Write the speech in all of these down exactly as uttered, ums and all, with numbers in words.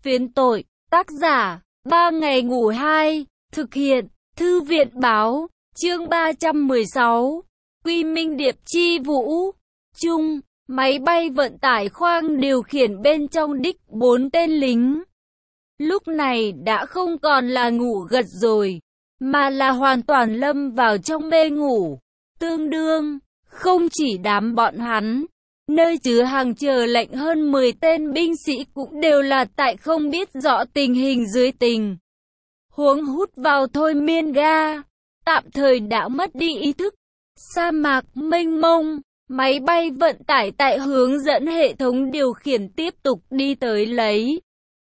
Phiến tội, tác giả, ba ngày ngủ hai, thực hiện, thư viện báo, chương ba trăm mười sáu, Quy Minh Điệp Chi Vũ, Trung, máy bay vận tải khoang điều khiển bên trong đích bốn tên lính. Lúc này đã không còn là ngủ gật rồi, mà là hoàn toàn lâm vào trong mê ngủ. Tương đương, không chỉ đám bọn hắn, nơi chứa hàng chờ lệnh hơn mười tên binh sĩ cũng đều là tại không biết rõ tình hình dưới tình huống hút vào thôi miên ga, tạm thời đã mất đi ý thức. Sa mạc mênh mông, máy bay vận tải tại hướng dẫn hệ thống điều khiển tiếp tục đi tới lấy.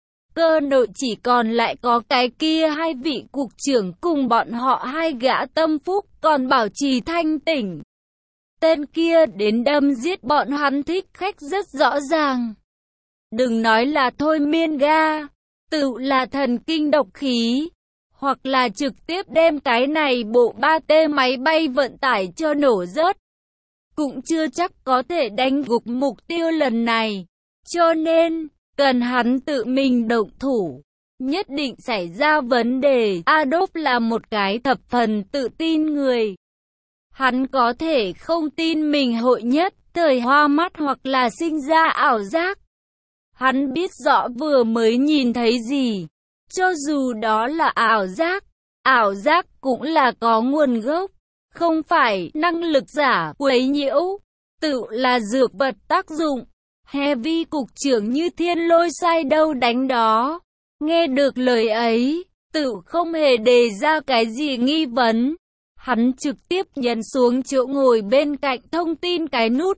Cơ nội chỉ còn lại có cái kia hai vị cục trưởng cùng bọn họ hai gã tâm phúc còn bảo trì thanh tỉnh. Tên kia đến đâm giết bọn hắn thích khách rất rõ ràng. Đừng nói là thôi miên ga, tự là thần kinh độc khí, hoặc là trực tiếp đem cái này bộ ba T máy bay vận tải cho nổ rớt. Cũng chưa chắc có thể đánh gục mục tiêu lần này. Cho nên, cần hắn tự mình động thủ. Nhất định xảy ra vấn đề. Adolf là một cái thập phần tự tin người. Hắn có thể không tin mình hội nhất thời hoa mắt hoặc là sinh ra ảo giác. Hắn biết rõ vừa mới nhìn thấy gì. Cho dù đó là ảo giác, ảo giác cũng là có nguồn gốc. Không phải năng lực giả quấy nhiễu, tự là dược vật tác dụng. Heavy cục trưởng như thiên lôi sai đâu đánh đó. Nghe được lời ấy, tự không hề đề ra cái gì nghi vấn. Hắn trực tiếp nhấn xuống chỗ ngồi bên cạnh thông tin cái nút.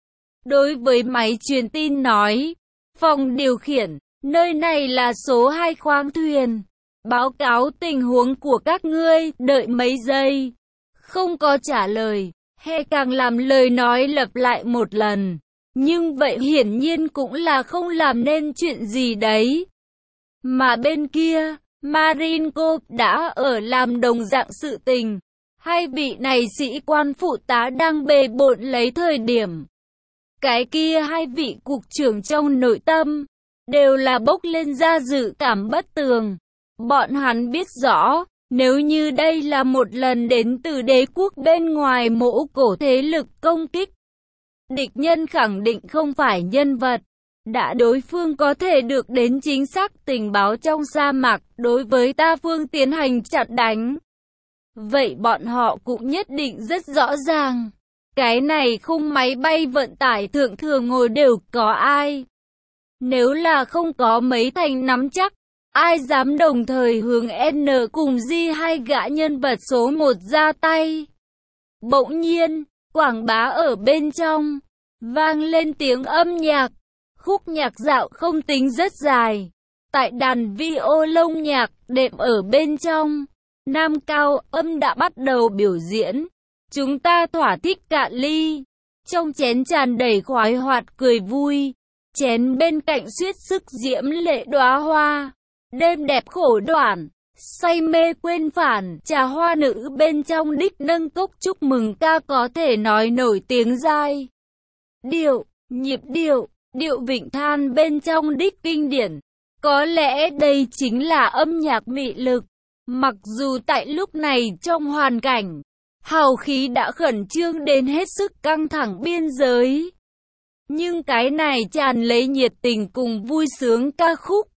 Đối với máy truyền tin nói, phòng điều khiển, nơi này là số hai khoang thuyền. Báo cáo tình huống của các ngươi, đợi mấy giây. Không có trả lời, hay càng làm lời nói lặp lại một lần. Nhưng vậy hiển nhiên cũng là không làm nên chuyện gì đấy. Mà bên kia, Marinko đã ở làm đồng dạng sự tình. Hai vị này sĩ quan phụ tá đang bề bộn lấy thời điểm. Cái kia hai vị cục trưởng trong nội tâm, đều là bốc lên ra dự cảm bất tường. Bọn hắn biết rõ, nếu như đây là một lần đến từ đế quốc bên ngoài mỗ cổ thế lực công kích, địch nhân khẳng định không phải nhân vật. Đã đối phương có thể được đến chính xác tình báo trong sa mạc đối với ta phương tiến hành chặn đánh. Vậy bọn họ cũng nhất định rất rõ ràng. Cái này khung máy bay vận tải thượng thường ngồi đều có ai. Nếu là không có mấy thành nắm chắc, ai dám đồng thời hướng N cùng G hai gã nhân vật số một ra tay. Bỗng nhiên, quảng bá ở bên trong, vang lên tiếng âm nhạc. Khúc nhạc dạo không tính rất dài. Tại đàn vi ô lông nhạc đệm ở bên trong, nam cao âm đã bắt đầu biểu diễn. Chúng ta thỏa thích cạn ly. Trong chén tràn đầy khoái hoạt cười vui. Chén bên cạnh suýt sức diễm lệ đóa hoa. Đêm đẹp khổ đoạn, say mê quên phản. Trà hoa nữ bên trong đích nâng cốc chúc mừng ca có thể nói nổi tiếng dai. Điệu, nhịp điệu, điệu vịnh than bên trong đích kinh điển. Có lẽ đây chính là âm nhạc mị lực. Mặc dù tại lúc này trong hoàn cảnh, hào khí đã khẩn trương đến hết sức căng thẳng biên giới. Nhưng cái này tràn lấy nhiệt tình cùng vui sướng ca khúc.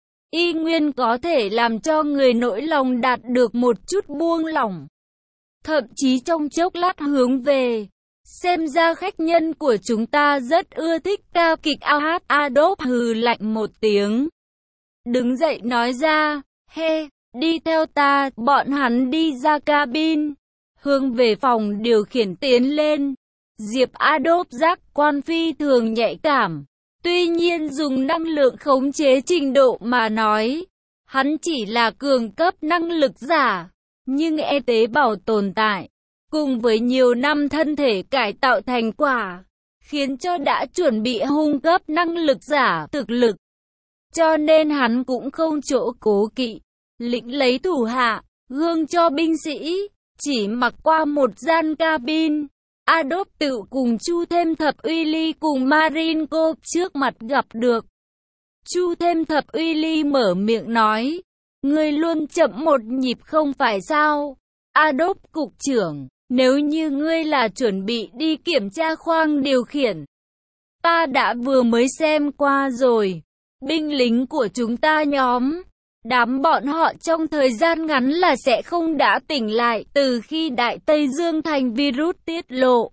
Y nguyên có thể làm cho người nỗi lòng đạt được một chút buông lỏng. Thậm chí trong chốc lát hướng về. Xem ra khách nhân của chúng ta rất ưa thích ca kịch ao hát. Adolf hừ lạnh một tiếng. Đứng dậy nói ra, he, đi theo ta, bọn hắn đi ra cabin. Hướng về phòng điều khiển tiến lên. Diệp Adolf giác quan phi thường nhạy cảm. Tuy nhiên dùng năng lượng khống chế trình độ mà nói, hắn chỉ là cường cấp năng lực giả. Nhưng e tế bào tồn tại, cùng với nhiều năm thân thể cải tạo thành quả, khiến cho đã chuẩn bị hung cấp năng lực giả thực lực. Cho nên hắn cũng không chỗ cố kỵ, lĩnh lấy thủ hạ, gương cho binh sĩ, chỉ mặc qua một gian cabin. Adolf tự cùng Chu thêm thập uy ly cùng Marinko trước mặt gặp được. Chu Thêm Thập Uy Ly mở miệng nói. Ngươi luôn chậm một nhịp không phải sao? Adolf cục trưởng, nếu như ngươi là chuẩn bị đi kiểm tra khoang điều khiển, ta đã vừa mới xem qua rồi. Binh lính của chúng ta nhóm, đám bọn họ trong thời gian ngắn là sẽ không đã tỉnh lại từ khi Đại Tây Dương thành virus tiết lộ.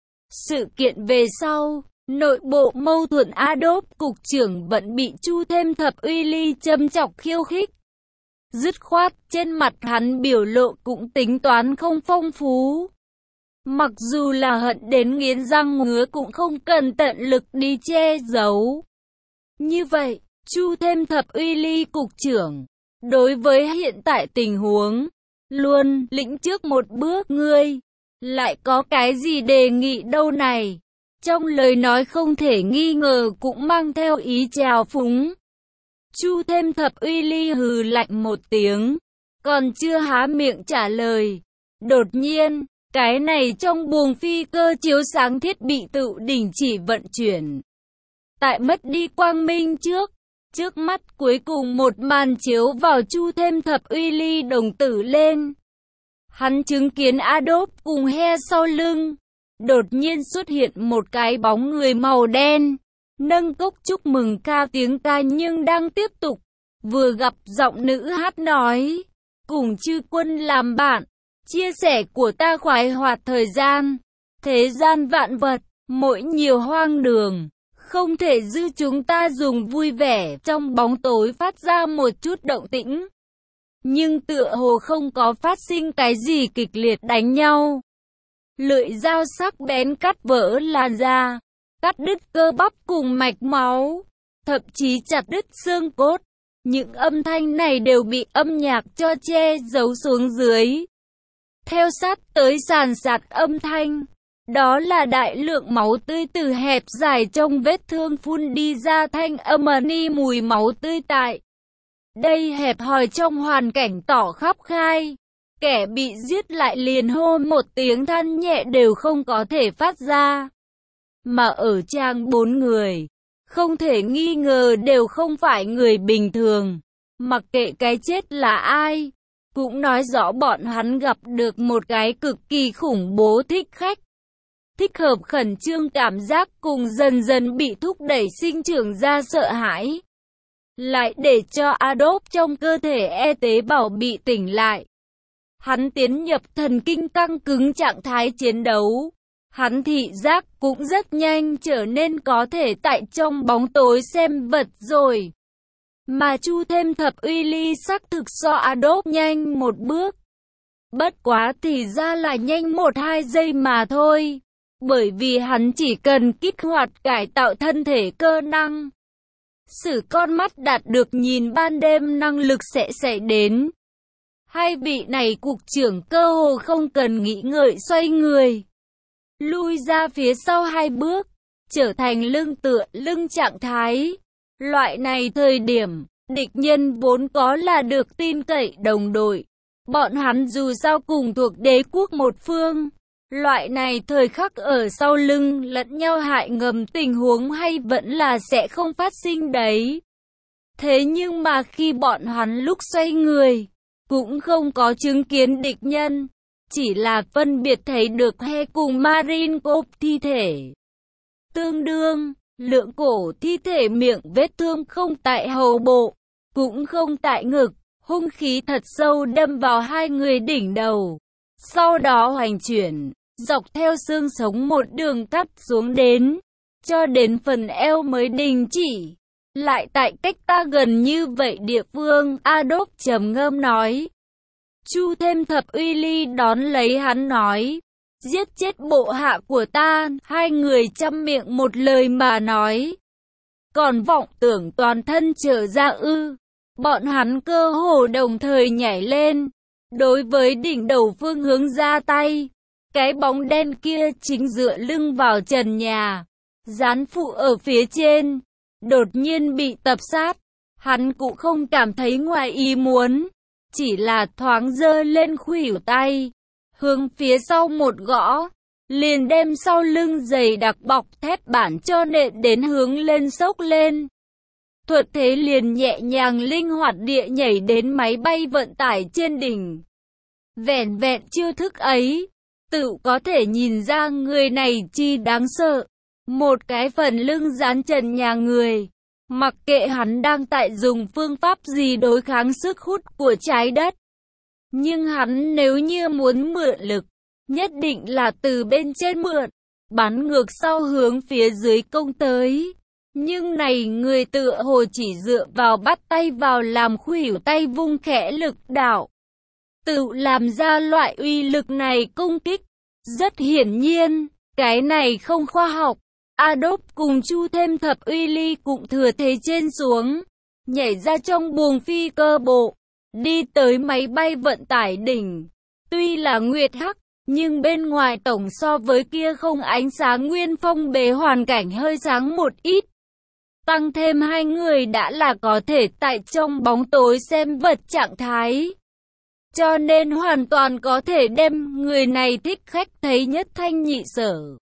Sự kiện về sau, nội bộ mâu thuẫn Adolf cục trưởng vẫn bị Chu Thêm Thập Uy Ly châm chọc khiêu khích. Dứt khoát trên mặt hắn biểu lộ cũng tính toán không phong phú. Mặc dù là hận đến nghiến răng ngứa cũng không cần tận lực đi che giấu. Như vậy, Chu Thêm Thập Uy Ly cục trưởng, đối với hiện tại tình huống, luôn lĩnh trước một bước ngươi, lại có cái gì đề nghị đâu này? Trong lời nói không thể nghi ngờ cũng mang theo ý trào phúng. Chu Thêm Thập Uy Ly hừ lạnh một tiếng, còn chưa há miệng trả lời. Đột nhiên, cái này trong buồng phi cơ chiếu sáng thiết bị tự đình chỉ vận chuyển. Tại mất đi quang minh trước, trước mắt cuối cùng một màn chiếu vào Chu Thêm Thập Uy Ly đồng tử lên. Hắn chứng kiến Adolf cùng he sau lưng. Đột nhiên xuất hiện một cái bóng người màu đen, nâng cốc chúc mừng ca tiếng ca nhưng đang tiếp tục. Vừa gặp giọng nữ hát nói, cùng chư quân làm bạn, chia sẻ của ta khoái hoạt thời gian, thế gian vạn vật, mỗi nhiều hoang đường, không thể dư chúng ta dùng vui vẻ trong bóng tối phát ra một chút động tĩnh. Nhưng tựa hồ không có phát sinh cái gì kịch liệt đánh nhau. Lưỡi dao sắc bén cắt vỡ làn da, cắt đứt cơ bắp cùng mạch máu, thậm chí chặt đứt xương cốt. Những âm thanh này đều bị âm nhạc cho che giấu xuống dưới. Theo sát tới sàn sạt âm thanh, đó là đại lượng máu tươi từ hẹp dài trong vết thương phun đi ra, thanh âm ni mùi máu tươi tại đây hẹp hòi trong hoàn cảnh tỏ khắp khai. Kẻ bị giết lại liền hô một tiếng than nhẹ đều không có thể phát ra. Mà ở trang bốn người, không thể nghi ngờ đều không phải người bình thường. Mặc kệ cái chết là ai, cũng nói rõ bọn hắn gặp được một cái cực kỳ khủng bố thích khách. Thích hợp khẩn trương cảm giác cùng dần dần bị thúc đẩy sinh trưởng ra sợ hãi. Lại để cho Adolf trong cơ thể e tế bào bị tỉnh lại. Hắn tiến nhập thần kinh căng cứng trạng thái chiến đấu. Hắn thị giác cũng rất nhanh trở nên có thể tại trong bóng tối xem vật rồi. Mà Chu Thêm Thập Uy Ly xác thực so Adolf nhanh một bước. Bất quá thì ra là nhanh một hai giây mà thôi. Bởi vì hắn chỉ cần kích hoạt cải tạo thân thể cơ năng. Sử con mắt đạt được nhìn ban đêm năng lực sẽ xảy đến. Hai vị này cục trưởng cơ hồ không cần nghĩ ngợi xoay người. Lui ra phía sau hai bước, trở thành lưng tựa lưng trạng thái. Loại này thời điểm, địch nhân vốn có là được tin cậy đồng đội. Bọn hắn dù sao cùng thuộc đế quốc một phương. Loại này thời khắc ở sau lưng lẫn nhau hại ngầm tình huống hay vẫn là sẽ không phát sinh đấy. Thế nhưng mà khi bọn hắn lúc xoay người, cũng không có chứng kiến địch nhân. Chỉ là phân biệt thấy được He cùng Marinkov thi thể. Tương đương, lượng cổ thi thể miệng vết thương không tại hầu bộ, cũng không tại ngực, hung khí thật sâu đâm vào hai người đỉnh đầu. Sau đó hoành chuyển, dọc theo xương sống một đường cắt xuống đến, cho đến phần eo mới đình chỉ. Lại tại cách ta gần như vậy địa phương, Adolf trầm ngâm nói. Chu Thêm Thập Uy Ly đón lấy hắn nói. Giết chết bộ hạ của ta, hai người chăm miệng một lời mà nói. Còn vọng tưởng toàn thân trở ra ư. Bọn hắn cơ hồ đồng thời nhảy lên. Đối với đỉnh đầu phương hướng ra tay. Cái bóng đen kia chính dựa lưng vào trần nhà. Gián phụ ở phía trên. Đột nhiên bị tập sát. Hắn cũng không cảm thấy ngoài ý muốn. Chỉ là thoáng giơ lên khuỷu tay. Hướng phía sau một gõ. Liền đem sau lưng dày đặc bọc thép bản cho nện đến hướng lên sốc lên. Thuật thế liền nhẹ nhàng linh hoạt địa nhảy đến máy bay vận tải trên đỉnh. Vẻn vẹn chiêu thức ấy, tự có thể nhìn ra người này chi đáng sợ. Một cái phần lưng dán trần nhà người. Mặc kệ hắn đang tại dùng phương pháp gì đối kháng sức hút của trái đất. Nhưng hắn nếu như muốn mượn lực, nhất định là từ bên trên mượn, bắn ngược sau hướng phía dưới công tới. Nhưng này người tựa hồ chỉ dựa vào bắt tay vào làm khuỷu tay vung khẽ lực đạo. Tự làm ra loại uy lực này công kích. Rất hiển nhiên, cái này không khoa học. Adolf cùng Chu Thêm Thập Uy Ly cũng thừa thế trên xuống, nhảy ra trong buồng phi cơ bộ, đi tới máy bay vận tải đỉnh. Tuy là nguyệt hắc, nhưng bên ngoài tổng so với kia không ánh sáng nguyên phong bế hoàn cảnh hơi sáng một ít. Tăng thêm hai người đã là có thể tại trong bóng tối xem vật trạng thái. Cho nên hoàn toàn có thể đem người này thích khách thấy nhất thanh nhị sở.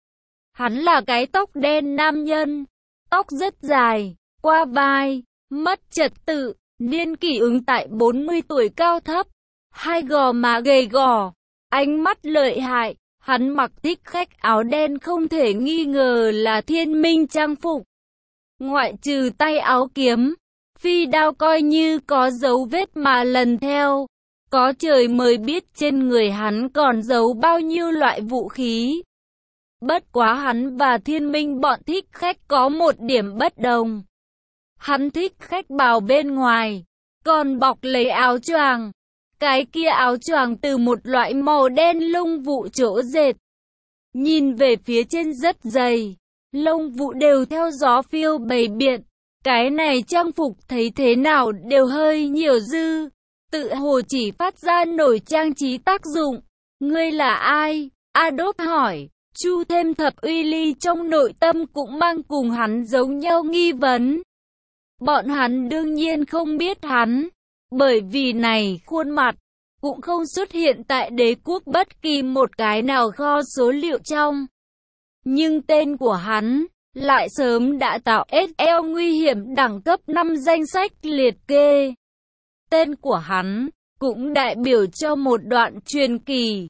Hắn là cái tóc đen nam nhân, tóc rất dài, qua vai, mất trật tự, niên kỷ ứng tại bốn mươi tuổi cao thấp, hai gò má gầy gò, ánh mắt lợi hại, hắn mặc thích khách áo đen không thể nghi ngờ là thiên minh trang phục. Ngoại trừ tay áo kiếm, phi đao coi như có dấu vết mà lần theo, có trời mới biết trên người hắn còn giấu bao nhiêu loại vũ khí. Bất quá hắn và thiên minh bọn thích khách có một điểm bất đồng. Hắn thích khách bào bên ngoài, còn bọc lấy áo choàng. Cái kia áo choàng từ một loại màu đen lông vụ chỗ dệt. Nhìn về phía trên rất dày, lông vụ đều theo gió phiêu bầy biện. Cái này trang phục thấy thế nào đều hơi nhiều dư, tự hồ chỉ phát ra nổi trang trí tác dụng. Ngươi là ai? Adolf hỏi. Chu Thêm Thập Uy Ly trong nội tâm cũng mang cùng hắn giống nhau nghi vấn. Bọn hắn đương nhiên không biết hắn, bởi vì này khuôn mặt cũng không xuất hiện tại đế quốc bất kỳ một cái nào kho số liệu trong. Nhưng tên của hắn lại sớm đã tạo ét lờ nguy hiểm đẳng cấp năm danh sách liệt kê. Tên của hắn cũng đại biểu cho một đoạn truyền kỳ.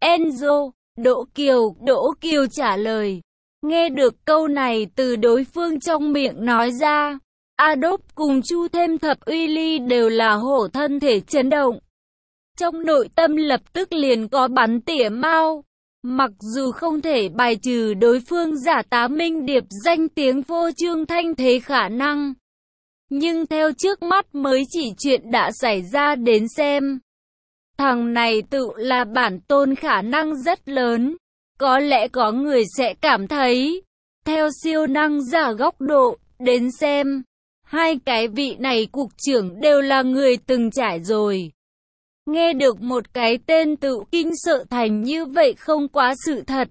Enzo, Đỗ Kiều, Đỗ Kiều trả lời. Nghe được câu này từ đối phương trong miệng nói ra, Adolf cùng Chu Thêm Thập Uy Ly đều là hổ thân thể chấn động. Trong nội tâm lập tức liền có bắn tỉa mau. Mặc dù không thể bài trừ đối phương giả tá minh điệp danh tiếng vô trương thanh thế khả năng, nhưng theo trước mắt mới chỉ chuyện đã xảy ra đến xem. Thằng này tự là bản tôn khả năng rất lớn. Có lẽ có người sẽ cảm thấy, theo siêu năng giả góc độ, đến xem, hai cái vị này cục trưởng đều là người từng trải rồi. Nghe được một cái tên tự kinh sợ thành như vậy không quá sự thật.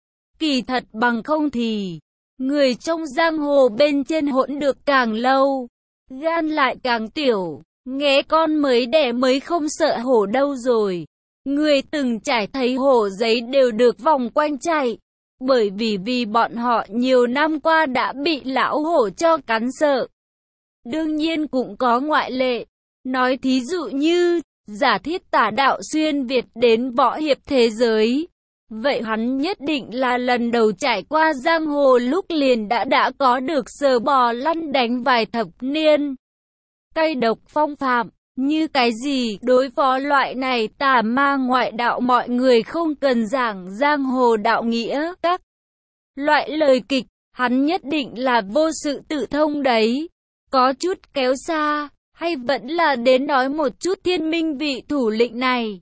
Kỳ thật bằng không thì, người trong giang hồ bên trên hỗn được càng lâu, gan lại càng tiểu, nghe con mới đẻ mới không sợ hổ đâu rồi. Người từng trải thấy hổ giấy đều được vòng quanh chạy, bởi vì vì bọn họ nhiều năm qua đã bị lão hổ cho cắn sợ. Đương nhiên cũng có ngoại lệ, nói thí dụ như, giả thiết Tả Đạo xuyên Việt đến võ hiệp thế giới. Vậy hắn nhất định là lần đầu trải qua giang hồ lúc liền đã đã có được sờ bò lăn đánh vài thập niên. Cay độc phong phạm, như cái gì đối phó loại này tà ma ngoại đạo mọi người không cần giảng giang hồ đạo nghĩa các loại lời kịch, hắn nhất định là vô sự tự thông đấy. Có chút kéo xa, hay vẫn là đến nói một chút thiên minh vị thủ lĩnh này.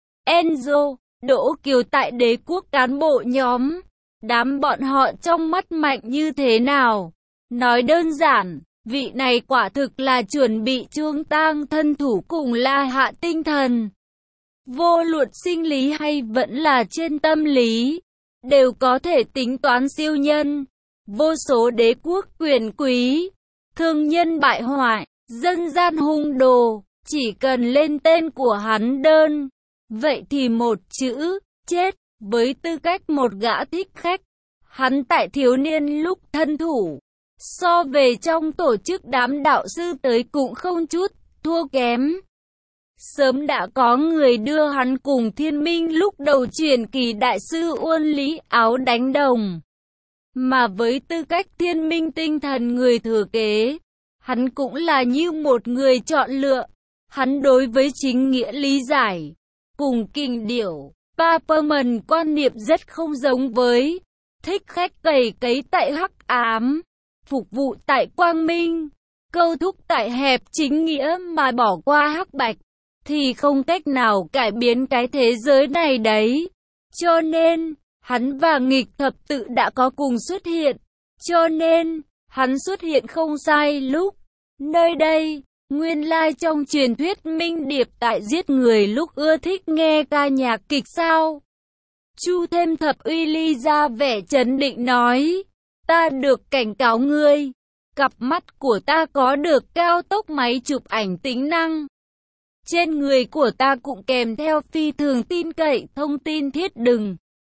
Enzo, Đỗ Kiều tại đế quốc cán bộ nhóm, đám bọn họ trong mắt mạnh như thế nào? Nói đơn giản, vị này quả thực là chuẩn bị trương tang thân thủ cùng La Hạ tinh thần. Vô luận sinh lý hay vẫn là trên tâm lý, đều có thể tính toán siêu nhân. Vô số đế quốc quyền quý, thương nhân bại hoại, dân gian hung đồ, chỉ cần lên tên của hắn đơn, vậy thì một chữ, chết. Với tư cách một gã thích khách, hắn tại thiếu niên lúc thân thủ, so về trong tổ chức đám đạo sư tới cũng không chút thua kém. Sớm đã có người đưa hắn cùng Thiên Minh lúc đầu truyền kỳ đại sư Uôn Lý áo đánh đồng. Mà với tư cách Thiên Minh tinh thần người thừa kế, hắn cũng là như một người chọn lựa. Hắn đối với chính nghĩa lý giải, cùng kinh điệu, Paperman quan niệm rất không giống với, thích khách cày cấy tại hắc ám, phục vụ tại quang minh, câu thúc tại hẹp chính nghĩa mà bỏ qua hắc bạch, thì không cách nào cải biến cái thế giới này đấy. Cho nên, hắn và nghịch thập tự đã có cùng xuất hiện, cho nên, hắn xuất hiện không sai lúc. Nơi đây, nguyên lai trong truyền thuyết Minh Điệp tại giết người lúc ưa thích nghe ca nhạc kịch sao? Chu Thêm Thập Uy Ly ra vẻ trấn định nói, ta được cảnh cáo ngươi, cặp mắt của ta có được cao tốc máy chụp ảnh tính năng. Trên người của ta cũng kèm theo phi thường tin cậy thông tin thiết đừng.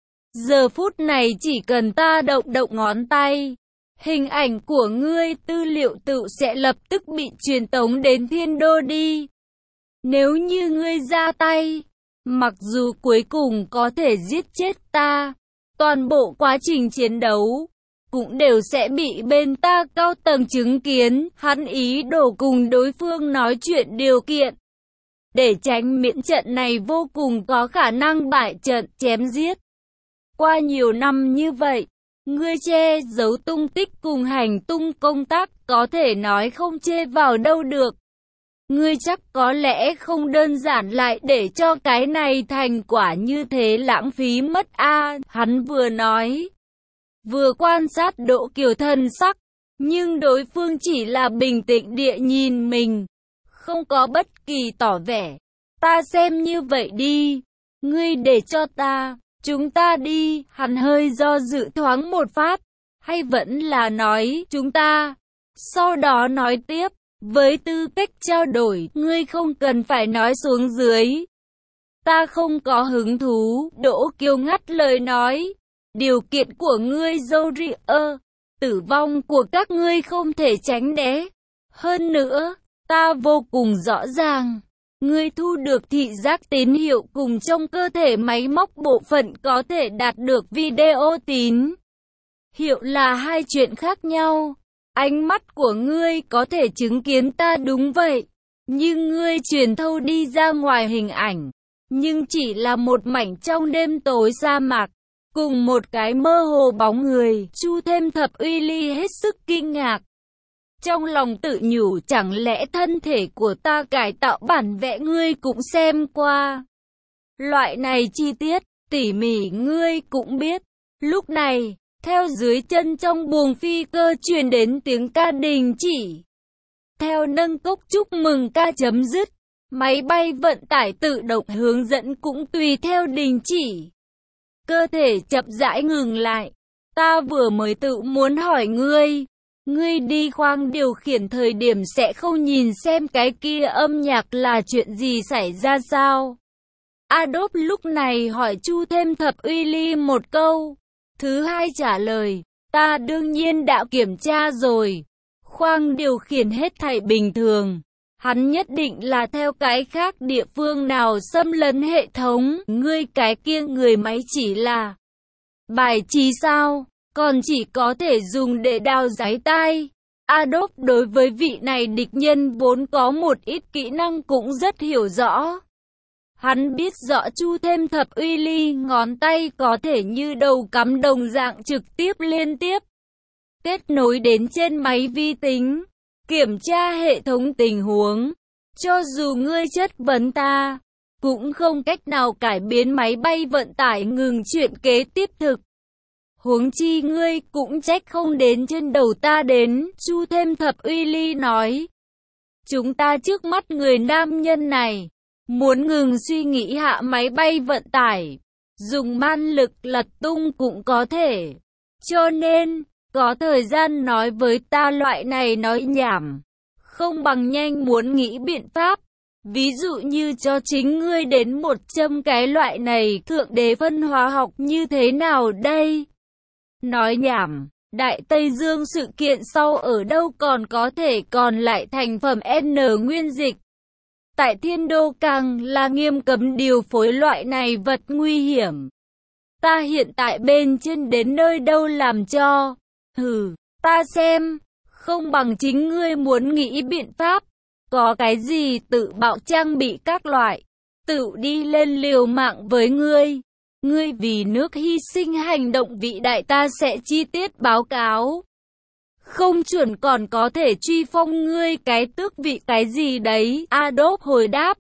Giờ phút này chỉ cần ta động động ngón tay, hình ảnh của ngươi tư liệu tự sẽ lập tức bị truyền tống đến thiên đô đi. Nếu như ngươi ra tay, mặc dù cuối cùng có thể giết chết ta, toàn bộ quá trình chiến đấu cũng đều sẽ bị bên ta cao tầng chứng kiến. Hắn ý đồ cùng đối phương nói chuyện điều kiện, để tránh miễn trận này vô cùng có khả năng bại trận chém giết. Qua nhiều năm như vậy, ngươi che giấu tung tích cùng hành tung công tác có thể nói không chê vào đâu được. Ngươi chắc có lẽ không đơn giản lại để cho cái này thành quả như thế lãng phí mất a. À, hắn vừa nói, vừa quan sát Đỗ Kiều thân sắc, nhưng đối phương chỉ là bình tĩnh địa nhìn mình, không có bất kỳ tỏ vẻ. Ta xem như vậy đi, ngươi để cho ta, chúng ta đi. Hắn hơi do dự thoáng một phát, hay vẫn là nói chúng ta, sau đó nói tiếp, với tư cách trao đổi, ngươi không cần phải nói xuống dưới. Ta không có hứng thú. Đỗ Kiều ngắt lời nói, điều kiện của ngươi Jory, tử vong của các ngươi không thể tránh né. Hơn nữa, ta vô cùng rõ ràng, ngươi thu được thị giác tín hiệu cùng trong cơ thể máy móc bộ phận có thể đạt được video tín hiệu là hai chuyện khác nhau. Ánh mắt của ngươi có thể chứng kiến ta đúng vậy, nhưng ngươi truyền thâu đi ra ngoài hình ảnh, nhưng chỉ là một mảnh trong đêm tối sa mạc, cùng một cái mơ hồ bóng người. Chu Thêm Thập Uy Ly hết sức kinh ngạc. Trong lòng tự nhủ, chẳng lẽ thân thể của ta cải tạo bản vẽ ngươi cũng xem qua. Loại này chi tiết, tỉ mỉ ngươi cũng biết. Lúc này, theo dưới chân trong buồng phi cơ truyền đến tiếng ca đình chỉ. Theo nâng cốc chúc mừng ca chấm dứt, máy bay vận tải tự động hướng dẫn cũng tùy theo đình chỉ. Cơ thể chậm rãi ngừng lại. Ta vừa mới tự muốn hỏi ngươi, ngươi đi khoang điều khiển thời điểm sẽ không nhìn xem cái kia âm nhạc là chuyện gì xảy ra sao? Adolf lúc này hỏi Chu Thêm Thập Uy Ly một câu. Thứ hai trả lời, ta đương nhiên đã kiểm tra rồi. Khoang điều khiển hết thảy bình thường. Hắn nhất định là theo cái khác địa phương nào xâm lấn hệ thống. Ngươi cái kia người máy chỉ là bài trí sao? Còn chỉ có thể dùng để đào giấy tai. Adolf đối với vị này địch nhân vốn có một ít kỹ năng cũng rất hiểu rõ. Hắn biết rõ Chu Thêm Thập Uy Ly ngón tay có thể như đầu cắm đồng dạng trực tiếp liên tiếp kết nối đến trên máy vi tính, kiểm tra hệ thống tình huống. Cho dù ngươi chất vấn ta, cũng không cách nào cải biến máy bay vận tải ngừng chuyện kế tiếp thực. Huống chi ngươi cũng trách không đến trên đầu ta đến. Chu Thêm Thập Uy Ly nói, chúng ta trước mắt người nam nhân này muốn ngừng suy nghĩ hạ máy bay vận tải, dùng man lực lật tung cũng có thể. Cho nên, có thời gian nói với ta loại này nói nhảm, không bằng nhanh muốn nghĩ biện pháp. Ví dụ như cho chính ngươi đến một châm cái loại này thượng đế phân hóa học như thế nào đây? Nói nhảm, Đại Tây Dương sự kiện sau ở đâu còn có thể còn lại thành phẩm N nguyên dịch. Tại Thiên Đô càng là nghiêm cấm điều phối loại này vật nguy hiểm. Ta hiện tại bên trên đến nơi đâu làm cho. Hừ, ta xem, không bằng chính ngươi muốn nghĩ biện pháp. Có cái gì tự bạo trang bị các loại, tự đi lên liều mạng với ngươi. Ngươi vì nước hy sinh hành động vĩ đại ta sẽ chi tiết báo cáo. Không chuẩn còn có thể truy phong ngươi cái tước vị cái gì đấy. Adolf hồi đáp.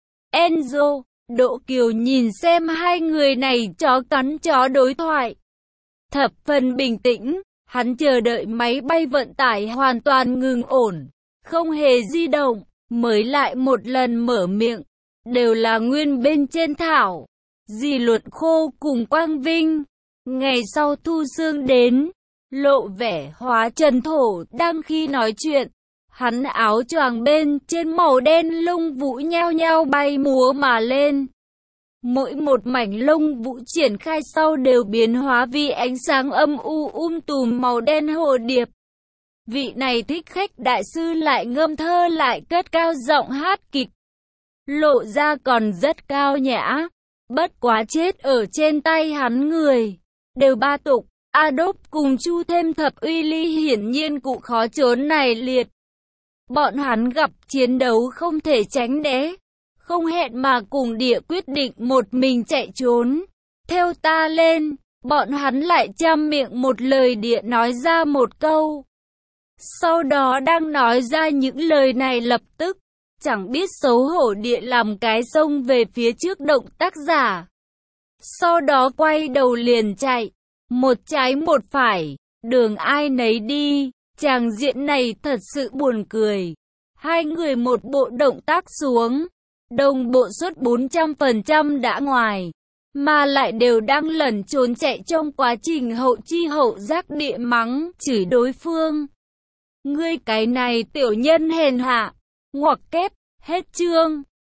Enzo, Độ Kiều nhìn xem hai người này chó cắn chó đối thoại. Thập phần bình tĩnh, hắn chờ đợi máy bay vận tải hoàn toàn ngừng ổn, không hề di động, mới lại một lần mở miệng. Đều là nguyên bên trên thảo. Dì Luật Khô cùng Quang Vinh. Ngày sau Thu Sương đến, lộ vẻ hóa trần thổ đang khi nói chuyện. Hắn áo choàng bên trên màu đen lông vũ nhao nhao bay múa mà lên. Mỗi một mảnh lông vũ triển khai sau đều biến hóa vì ánh sáng âm u um tùm màu đen hồ điệp. Vị này thích khách đại sư lại ngâm thơ lại cất cao giọng hát kịch. Lộ ra còn rất cao nhã. Bất quá chết ở trên tay hắn người. Đều ba tục, Adolf cùng Chu thêm thập uy ly hiển nhiên cụ khó trốn này liệt. Bọn hắn gặp chiến đấu không thể tránh né. Không hẹn mà cùng địa quyết định một mình chạy trốn. Theo ta lên, bọn hắn lại chăm miệng một lời địa nói ra một câu. Sau đó đang nói ra những lời này lập tức, chẳng biết xấu hổ địa làm cái xông về phía trước động tác giả. Sau đó quay đầu liền chạy, một trái một phải, đường ai nấy đi, tràng diện này thật sự buồn cười. Hai người một bộ động tác xuống, đồng bộ suất bốn trăm phần trăm đã ngoài, mà lại đều đang lẩn trốn chạy trong quá trình hậu chi hậu giác địa mắng, chửi đối phương. Ngươi cái này tiểu nhân hèn hạ, ngoặc kép, hết chương.